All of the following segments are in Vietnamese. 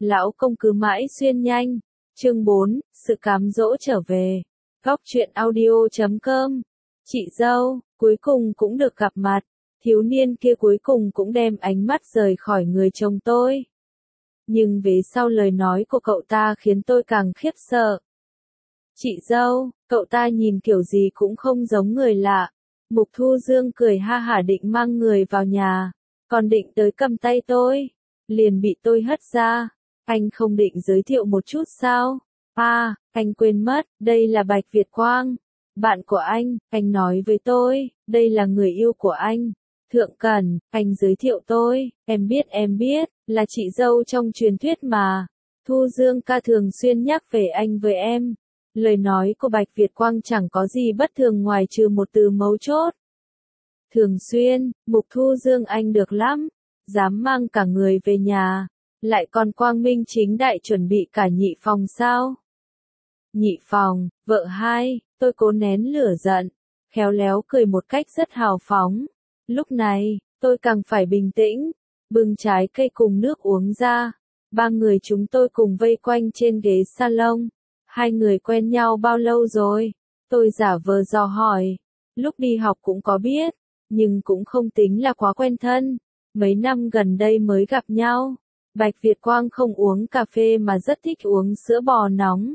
lão công cứ mãi xuyên nhanh. Chương 4, sự cám dỗ trở về. Góc truyện audio.com. Chị dâu, cuối cùng cũng được gặp mặt. Thiếu niên kia cuối cùng cũng đem ánh mắt rời khỏi người chồng tôi. Nhưng về sau lời nói của cậu ta khiến tôi càng khiếp sợ. Chị dâu, cậu ta nhìn kiểu gì cũng không giống người lạ. Mục Thu Dương cười ha hả định mang người vào nhà, còn định tới cầm tay tôi, liền bị tôi hất ra. Anh không định giới thiệu một chút sao? À, anh quên mất, đây là Bạch Việt Quang, bạn của anh nói với tôi, đây là người yêu của anh. Thượng Cẩn, anh giới thiệu tôi, em biết, là chị dâu trong truyền thuyết mà. Thu Dương ca thường xuyên nhắc về anh với em. Lời nói của Bạch Việt Quang chẳng có gì bất thường ngoài trừ một từ mấu chốt. Thường xuyên, Mục Thu Dương anh được lắm, dám mang cả người về nhà, lại còn quang minh chính đại chuẩn bị cả nhị phòng sao? Nhị phòng, vợ hai, tôi cố nén lửa giận, khéo léo cười một cách rất hào phóng. Lúc này, tôi càng phải bình tĩnh, bưng trái cây cùng nước uống ra. Ba người chúng tôi cùng vây quanh trên ghế salon. Hai người quen nhau bao lâu rồi? Tôi giả vờ dò hỏi. Lúc đi học cũng có biết, nhưng cũng không tính là quá quen thân. Mấy năm gần đây mới gặp nhau. Bạch Việt Quang không uống cà phê mà rất thích uống sữa bò nóng.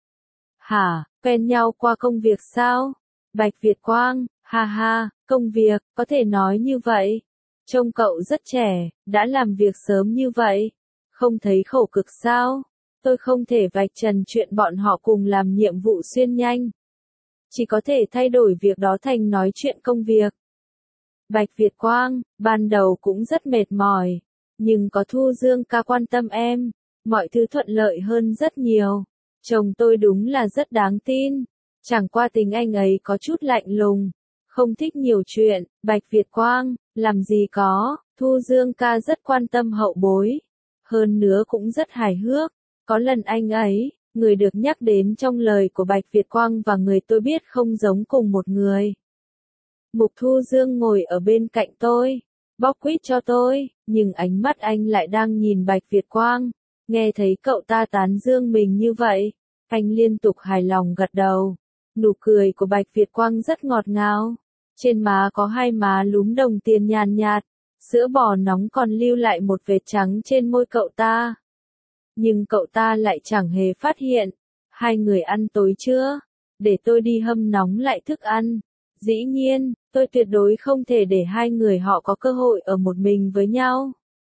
Hả, quen nhau qua công việc sao? Bạch Việt Quang, ha ha, công việc, có thể nói như vậy. Trông cậu rất trẻ, đã làm việc sớm như vậy. Không thấy khổ cực sao? Tôi không thể vạch trần chuyện bọn họ cùng làm nhiệm vụ xuyên nhanh. Chỉ có thể thay đổi việc đó thành nói chuyện công việc. Bạch Việt Quang, ban đầu cũng rất mệt mỏi. Nhưng có Thu Dương ca quan tâm em, mọi thứ thuận lợi hơn rất nhiều. Chồng tôi đúng là rất đáng tin. Chẳng qua tình anh ấy có chút lạnh lùng, không thích nhiều chuyện. Bạch Việt Quang, làm gì có, Thu Dương ca rất quan tâm hậu bối. Hơn nữa cũng rất hài hước. Có lần anh ấy, người được nhắc đến trong lời của Bạch Việt Quang và người tôi biết không giống cùng một người. Mục Thu Dương ngồi ở bên cạnh tôi, bóc quýt cho tôi, nhưng ánh mắt anh lại đang nhìn Bạch Việt Quang. Nghe thấy cậu ta tán dương mình như vậy, anh liên tục hài lòng gật đầu. Nụ cười của Bạch Việt Quang rất ngọt ngào. Trên má có hai má lúm đồng tiền nhàn nhạt, sữa bò nóng còn lưu lại một vệt trắng trên môi cậu ta. Nhưng cậu ta lại chẳng hề phát hiện. Hai người ăn tối chưa? Để tôi đi hâm nóng lại thức ăn. Dĩ nhiên, tôi tuyệt đối không thể để hai người họ có cơ hội ở một mình với nhau.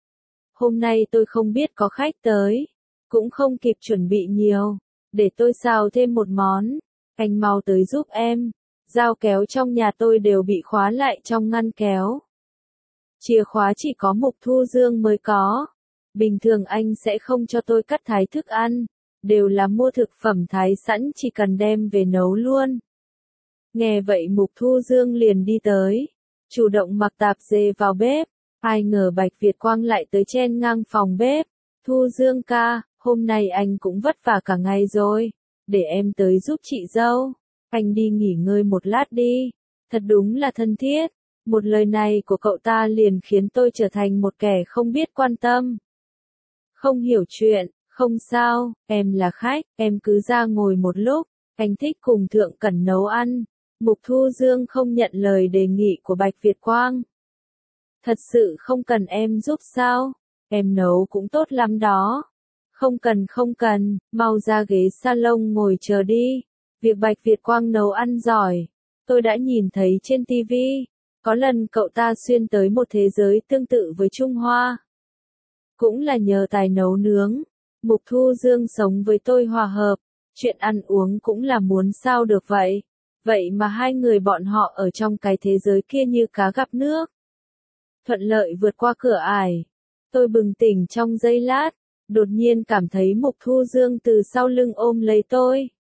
Hôm nay tôi không biết có khách tới, cũng không kịp chuẩn bị nhiều. Để tôi xào thêm một món. Anh mau tới giúp em. Dao kéo trong nhà tôi đều bị khóa lại trong ngăn kéo. Chìa khóa chỉ có Mục Thu Dương mới có. Bình thường anh sẽ không cho tôi cắt thái thức ăn, đều là mua thực phẩm thái sẵn chỉ cần đem về nấu luôn. Nghe vậy Mục Thu Dương liền đi tới, chủ động mặc tạp dề vào bếp. Ai ngờ Bạch Việt Quang lại tới chen ngang phòng bếp. Thu Dương ca, hôm nay anh cũng vất vả cả ngày rồi, để em tới giúp chị dâu. Anh đi nghỉ ngơi một lát đi. Thật đúng là thân thiết. Một lời này của cậu ta liền khiến tôi trở thành một kẻ không biết quan tâm. Không hiểu chuyện, không sao, em là khách, em cứ ra ngồi một lúc, anh thích cùng Thượng Cẩn nấu ăn. Mục Thu Dương không nhận lời đề nghị của Bạch Việt Quang. Thật sự không cần em giúp sao? Em nấu cũng tốt lắm đó. Không cần, mau ra ghế salon ngồi chờ đi. Việc Bạch Việt Quang nấu ăn giỏi, tôi đã nhìn thấy trên TV. Có lần cậu ta xuyên tới một thế giới tương tự với Trung Hoa. Cũng là nhờ tài nấu nướng. Mục Thu Dương sống với tôi hòa hợp, chuyện ăn uống cũng là muốn sao được vậy. Vậy mà hai người bọn họ ở trong cái thế giới kia như cá gặp nước. Thuận lợi vượt qua cửa ải. Tôi bừng tỉnh trong giây lát, đột nhiên cảm thấy Mục Thu Dương từ sau lưng ôm lấy tôi.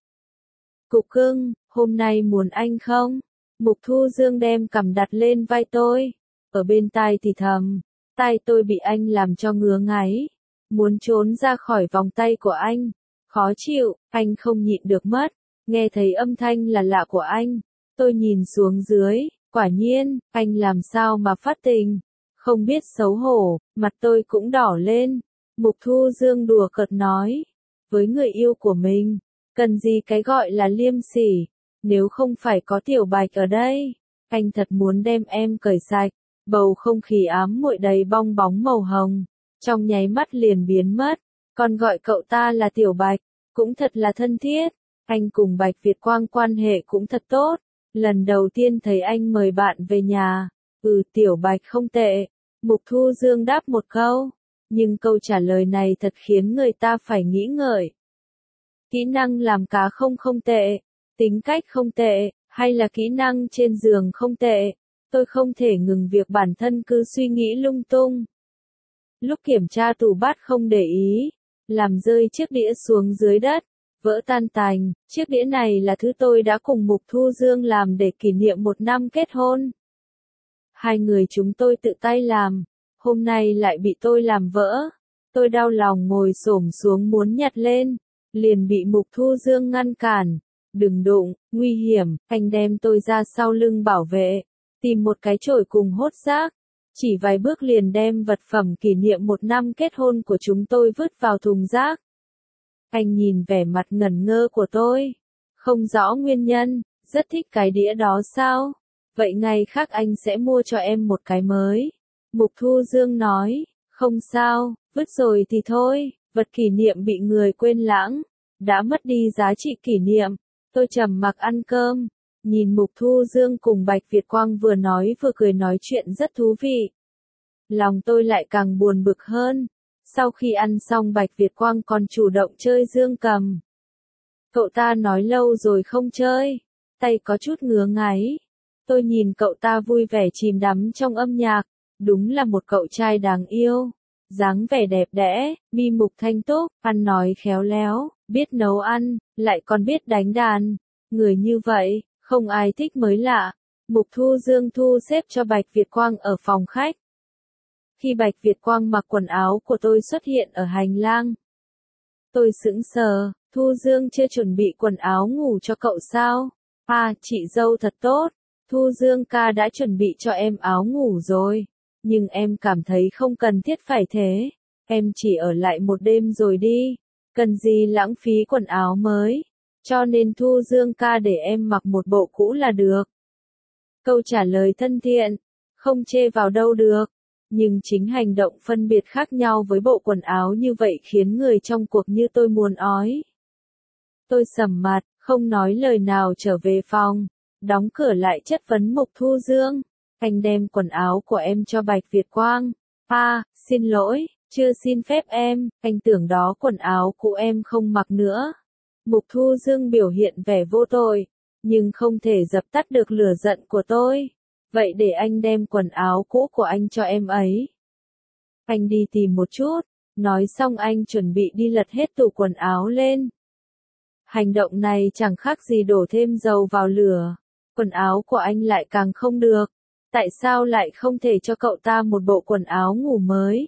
Cục cưng, hôm nay muốn anh không? Mục Thu Dương đem cằm đặt lên vai tôi, ở bên tai thì thầm. Tai tôi bị anh làm cho ngứa ngáy, muốn trốn ra khỏi vòng tay của anh. Khó chịu, anh không nhịn được mất. Nghe thấy âm thanh là lạ của anh, tôi nhìn xuống dưới, quả nhiên, anh làm sao mà phát tình. Không biết xấu hổ, mặt tôi cũng đỏ lên. Mục Thu Dương đùa cợt nói. Với người yêu của mình, cần gì cái gọi là liêm sỉ, nếu không phải có Tiểu Bạch ở đây, anh thật muốn đem em cởi sạch. Bầu không khí ám muội đầy bong bóng màu hồng, trong nháy mắt liền biến mất, còn gọi cậu ta là Tiểu Bạch, cũng thật là thân thiết. Anh cùng Bạch Việt Quang quan hệ cũng thật tốt, lần đầu tiên thấy anh mời bạn về nhà. Tiểu Bạch không tệ, Mục Thu Dương đáp một câu, nhưng câu trả lời này thật khiến người ta phải nghĩ ngợi. Kỹ năng làm cá không tệ, tính cách không tệ, hay là kỹ năng trên giường không tệ, tôi không thể ngừng việc bản thân cứ suy nghĩ lung tung. Lúc kiểm tra tủ bát không để ý, làm rơi chiếc đĩa xuống dưới đất, vỡ tan tành. Chiếc đĩa này là thứ tôi đã cùng Mục Thu Dương làm để kỷ niệm 1 năm kết hôn. Hai người chúng tôi tự tay làm, hôm nay lại bị tôi làm vỡ. Tôi đau lòng ngồi xổm xuống muốn nhặt lên, liền bị Mục Thu Dương ngăn cản. Đừng đụng, nguy hiểm. Anh đem tôi ra sau lưng bảo vệ, tìm một cái chổi cùng hốt rác. Chỉ vài bước liền đem vật phẩm kỷ niệm 1 năm kết hôn của chúng tôi vứt vào thùng rác. Anh nhìn vẻ mặt ngẩn ngơ của tôi, không rõ nguyên nhân, rất thích cái đĩa đó sao? Vậy ngày khác anh sẽ mua cho em một cái mới. Mục Thu Dương nói, không sao, vứt rồi thì thôi, vật kỷ niệm bị người quên lãng, đã mất đi giá trị kỷ niệm. Tôi trầm mặc ăn cơm, nhìn Mục Thu Dương cùng Bạch Việt Quang vừa nói vừa cười nói chuyện rất thú vị. Lòng tôi lại càng buồn bực hơn. Sau khi ăn xong Bạch Việt Quang còn chủ động chơi dương cầm. Cậu ta nói lâu rồi không chơi, tay có chút ngứa ngáy. Tôi nhìn cậu ta vui vẻ chìm đắm trong âm nhạc, đúng là một cậu trai đáng yêu. Dáng vẻ đẹp đẽ, mi mục thanh túc, ăn nói khéo léo, biết nấu ăn, lại còn biết đánh đàn. Người như vậy, không ai thích mới lạ. Mục Thu Dương thu xếp cho Bạch Việt Quang ở phòng khách. Khi Bạch Việt Quang mặc quần áo của tôi xuất hiện ở hành lang, tôi sững sờ. Thu Dương chưa chuẩn bị quần áo ngủ cho cậu sao? Chị dâu thật tốt, Thu Dương ca đã chuẩn bị cho em áo ngủ rồi, nhưng em cảm thấy không cần thiết phải thế, em chỉ ở lại một đêm rồi đi, cần gì lãng phí quần áo mới, cho nên Thu Dương ca để em mặc một bộ cũ là được. Câu trả lời thân thiện, không chê vào đâu được. Nhưng chính hành động phân biệt khác nhau với bộ quần áo như vậy khiến người trong cuộc như tôi muốn ói. Tôi sầm mặt, không nói lời nào trở về phòng, đóng cửa lại chất vấn Mục Thu Dương. Anh đem quần áo của em cho Bạch Việt Quang. Xin lỗi, chưa xin phép em, anh tưởng đó quần áo cũ em không mặc nữa. Mục Thu Dương biểu hiện vẻ vô tội, nhưng không thể dập tắt được lửa giận của tôi. Vậy để anh đem quần áo cũ của anh cho em ấy. Anh đi tìm một chút, nói xong anh chuẩn bị đi lật hết tủ quần áo lên. Hành động này chẳng khác gì đổ thêm dầu vào lửa. Quần áo của anh lại càng không được. Tại sao lại không thể cho cậu ta một bộ quần áo ngủ mới?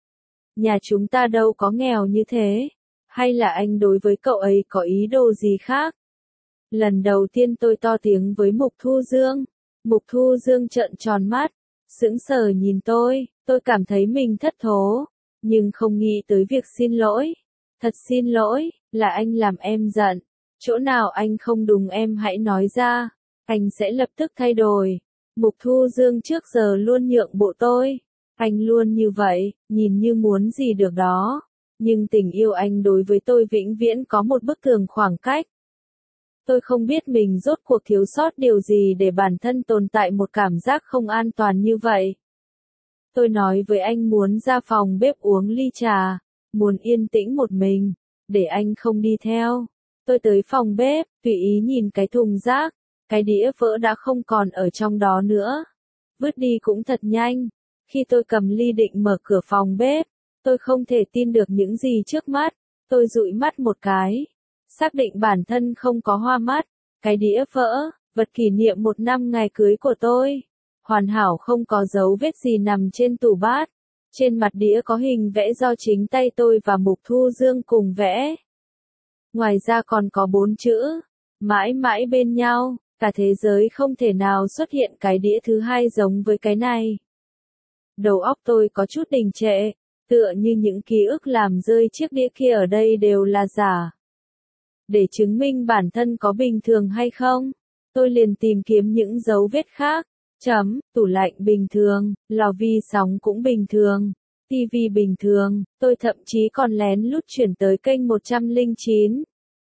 Nhà chúng ta đâu có nghèo như thế. Hay là anh đối với cậu ấy có ý đồ gì khác? Lần đầu tiên tôi to tiếng với Mục Thu Dương. Mục Thu Dương trợn tròn mắt, sững sờ nhìn tôi cảm thấy mình thất thố, nhưng không nghĩ tới việc xin lỗi. Thật xin lỗi, là anh làm em giận, chỗ nào anh không đúng em hãy nói ra, anh sẽ lập tức thay đổi. Mục Thu Dương trước giờ luôn nhượng bộ tôi, anh luôn như vậy, nhìn như muốn gì được đó, nhưng tình yêu anh đối với tôi vĩnh viễn có một bức tường khoảng cách. Tôi không biết mình rốt cuộc thiếu sót điều gì để bản thân tồn tại một cảm giác không an toàn như vậy. Tôi nói với anh muốn ra phòng bếp uống ly trà, muốn yên tĩnh một mình, để anh không đi theo. Tôi tới phòng bếp, tùy ý nhìn cái thùng rác, cái đĩa vỡ đã không còn ở trong đó nữa. Vứt đi cũng thật nhanh. Khi tôi cầm ly định mở cửa phòng bếp, tôi không thể tin được những gì trước mắt. Tôi dụi mắt một cái. Xác định bản thân không có hoa mắt, cái đĩa vỡ, vật kỷ niệm 1 năm ngày cưới của tôi. Hoàn hảo không có dấu vết gì nằm trên tủ bát. Trên mặt đĩa có hình vẽ do chính tay tôi và Mục Thu Dương cùng vẽ. Ngoài ra còn có 4 chữ, mãi mãi bên nhau, cả thế giới không thể nào xuất hiện cái đĩa thứ hai giống với cái này. Đầu óc tôi có chút đình trệ, Tựa như những ký ức làm rơi chiếc đĩa kia ở đây đều là giả. Để chứng minh bản thân có bình thường hay không, tôi liền tìm kiếm những dấu vết khác. Tủ lạnh bình thường, lò vi sóng cũng bình thường, tivi bình thường, tôi thậm chí còn lén lút chuyển tới kênh 109.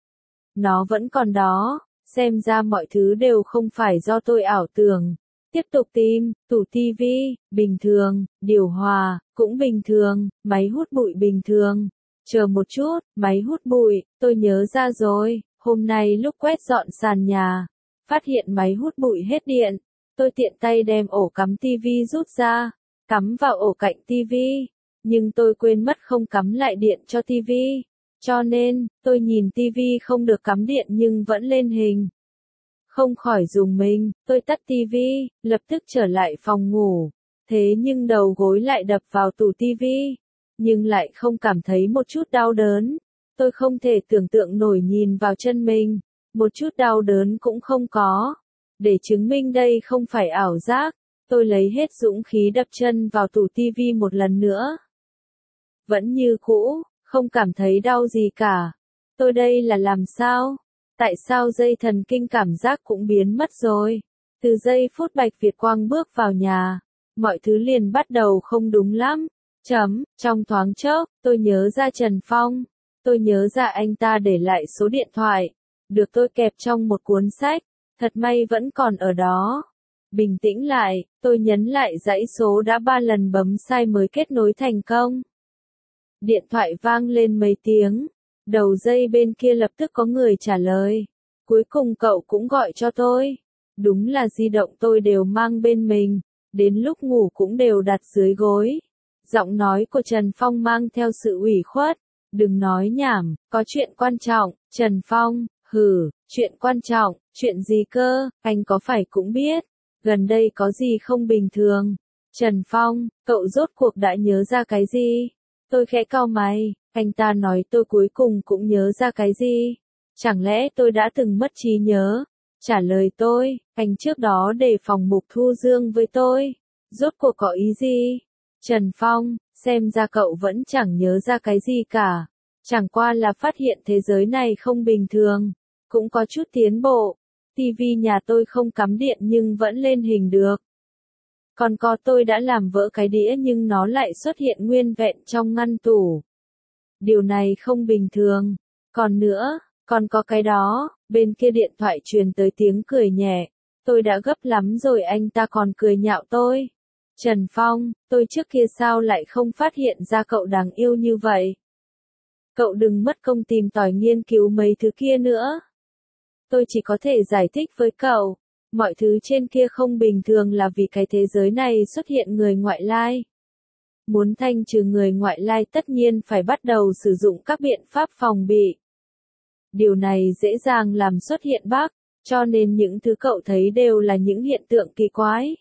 Nó vẫn còn đó, xem ra mọi thứ đều không phải do tôi ảo tưởng. Tiếp tục tìm, tủ tivi, bình thường, điều hòa, cũng bình thường, máy hút bụi bình thường. Chờ một chút, máy hút bụi, tôi nhớ ra rồi, hôm nay lúc quét dọn sàn nhà, phát hiện máy hút bụi hết điện. Tôi tiện tay đem ổ cắm tivi rút ra, cắm vào ổ cạnh tivi, nhưng tôi quên mất không cắm lại điện cho tivi. Cho nên, tôi nhìn tivi không được cắm điện nhưng vẫn lên hình. Không khỏi rùng mình, tôi tắt tivi, lập tức trở lại phòng ngủ. Thế nhưng đầu gối lại đập vào tủ tivi, nhưng lại không cảm thấy một chút đau đớn. Tôi không thể tưởng tượng nổi nhìn vào chân mình, một chút đau đớn cũng không có. Để chứng minh đây không phải ảo giác, tôi lấy hết dũng khí đập chân vào tủ tivi một lần nữa. Vẫn như cũ, không cảm thấy đau gì cả. Tôi đây là làm sao? Tại sao dây thần kinh cảm giác cũng biến mất rồi? Từ giây phút Bạch Việt Quang bước vào nhà, mọi thứ liền bắt đầu không đúng lắm. Trong thoáng chốc, tôi nhớ ra Trần Phong. Tôi nhớ ra anh ta để lại số điện thoại, được tôi kẹp trong một cuốn sách. Thật may vẫn còn ở đó. Bình tĩnh lại, tôi nhấn lại dãy số đã 3 lần bấm sai mới kết nối thành công. Điện thoại vang lên mấy tiếng. Đầu dây bên kia lập tức có người trả lời. Cuối cùng cậu cũng gọi cho tôi. Đúng là di động tôi đều mang bên mình. Đến lúc ngủ cũng đều đặt dưới gối. Giọng nói của Trần Phong mang theo sự ủy khuất. Đừng nói nhảm, có chuyện quan trọng. Trần Phong, chuyện quan trọng, chuyện gì cơ, anh có phải cũng biết. Gần đây có gì không bình thường. Trần Phong, cậu rốt cuộc đã nhớ ra cái gì? Tôi khẽ cau mày, anh ta nói tôi cuối cùng cũng nhớ ra cái gì? Chẳng lẽ tôi đã từng mất trí nhớ? Trả lời tôi, anh trước đó đề phòng Mục Thu Dương với tôi. Rốt cuộc có ý gì? Trần Phong, xem ra cậu vẫn chẳng nhớ ra cái gì cả. Chẳng qua là phát hiện thế giới này không bình thường. Cũng có chút tiến bộ. Tivi nhà tôi không cắm điện nhưng vẫn lên hình được. Còn có tôi đã làm vỡ cái đĩa nhưng nó lại xuất hiện nguyên vẹn trong ngăn tủ. Điều này không bình thường. Còn nữa, còn có cái đó, bên kia điện thoại truyền tới tiếng cười nhẹ. Tôi đã gấp lắm rồi anh ta còn cười nhạo tôi. Trần Phong, tôi trước kia sao lại không phát hiện ra cậu đáng yêu như vậy? Cậu đừng mất công tìm tòi nghiên cứu mấy thứ kia nữa. Tôi chỉ có thể giải thích với cậu. Mọi thứ trên kia không bình thường là vì cái thế giới này xuất hiện người ngoại lai. Muốn thanh trừ người ngoại lai tất nhiên phải bắt đầu sử dụng các biện pháp phòng bị. Điều này dễ dàng làm xuất hiện bug, cho nên những thứ cậu thấy đều là những hiện tượng kỳ quái.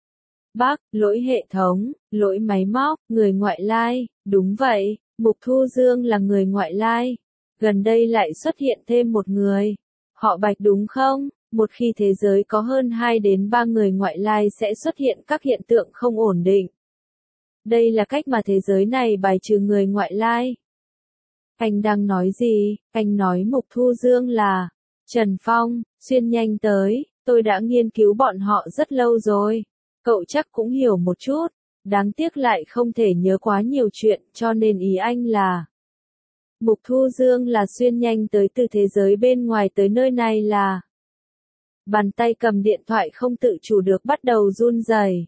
Bug, lỗi hệ thống, lỗi máy móc, người ngoại lai, đúng vậy, Mục Thu Dương là người ngoại lai. Gần đây lại xuất hiện thêm một người. Họ Bạch đúng không? Một khi thế giới có hơn 2 đến 3 người ngoại lai sẽ xuất hiện các hiện tượng không ổn định. Đây là cách mà thế giới này bài trừ người ngoại lai. Anh đang nói gì? Anh nói Mục Thu Dương là Trần Phong, xuyên nhanh tới, tôi đã nghiên cứu bọn họ rất lâu rồi. Cậu chắc cũng hiểu một chút, đáng tiếc lại không thể nhớ quá nhiều chuyện cho nên ý anh là Mục Thu Dương là xuyên nhanh tới từ thế giới bên ngoài tới nơi này là. Bàn tay cầm điện thoại không tự chủ được bắt đầu run rẩy.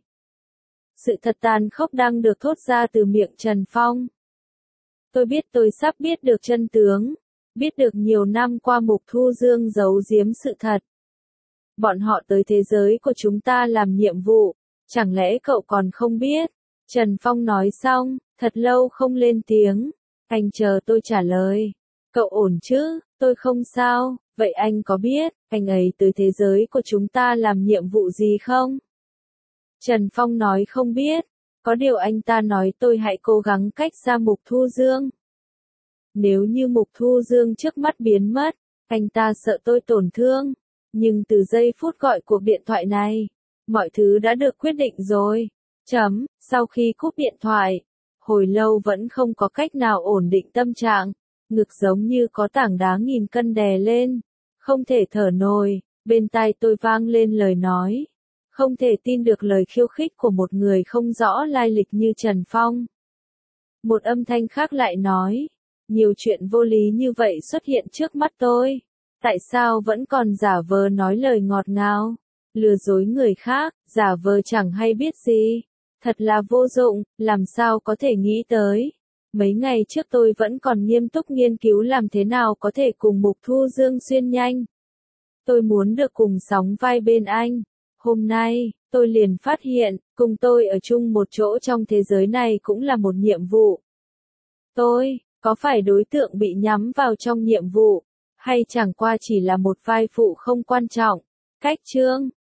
Sự thật tàn khốc đang được thốt ra từ miệng Trần Phong. Tôi biết tôi sắp biết được chân tướng, biết được nhiều năm qua Mục Thu Dương giấu giếm sự thật. Bọn họ tới thế giới của chúng ta làm nhiệm vụ, chẳng lẽ cậu còn không biết? Trần Phong nói xong, thật lâu không lên tiếng. Anh chờ tôi trả lời. Cậu ổn chứ? Tôi không sao. Vậy anh có biết, anh ấy tới thế giới của chúng ta làm nhiệm vụ gì không? Trần Phong nói không biết. Có điều anh ta nói tôi hãy cố gắng cách xa Mục Thu Dương. Nếu như Mục Thu Dương trước mắt biến mất, anh ta sợ tôi tổn thương. Nhưng từ giây phút gọi cuộc điện thoại này, mọi thứ đã được quyết định rồi. Sau khi cúp điện thoại, Hồi lâu vẫn không có cách nào ổn định tâm trạng, ngực giống như có tảng đá nghìn cân đè lên, không thể thở nổi, bên tai tôi vang lên lời nói. Không thể tin được lời khiêu khích của một người không rõ lai lịch như Trần Phong. Một âm thanh khác lại nói, nhiều chuyện vô lý như vậy xuất hiện trước mắt tôi. Tại sao vẫn còn giả vờ nói lời ngọt ngào, lừa dối người khác, giả vờ chẳng hay biết gì. Thật là vô dụng, làm sao có thể nghĩ tới. Mấy ngày trước tôi vẫn còn nghiêm túc nghiên cứu làm thế nào có thể cùng Mục Thu Dương xuyên nhanh. Tôi muốn được cùng sóng vai bên anh. Hôm nay, tôi liền phát hiện, cùng tôi ở chung một chỗ trong thế giới này cũng là một nhiệm vụ. Tôi, có phải đối tượng bị nhắm vào trong nhiệm vụ, hay chẳng qua chỉ là một vai phụ không quan trọng? Cách chương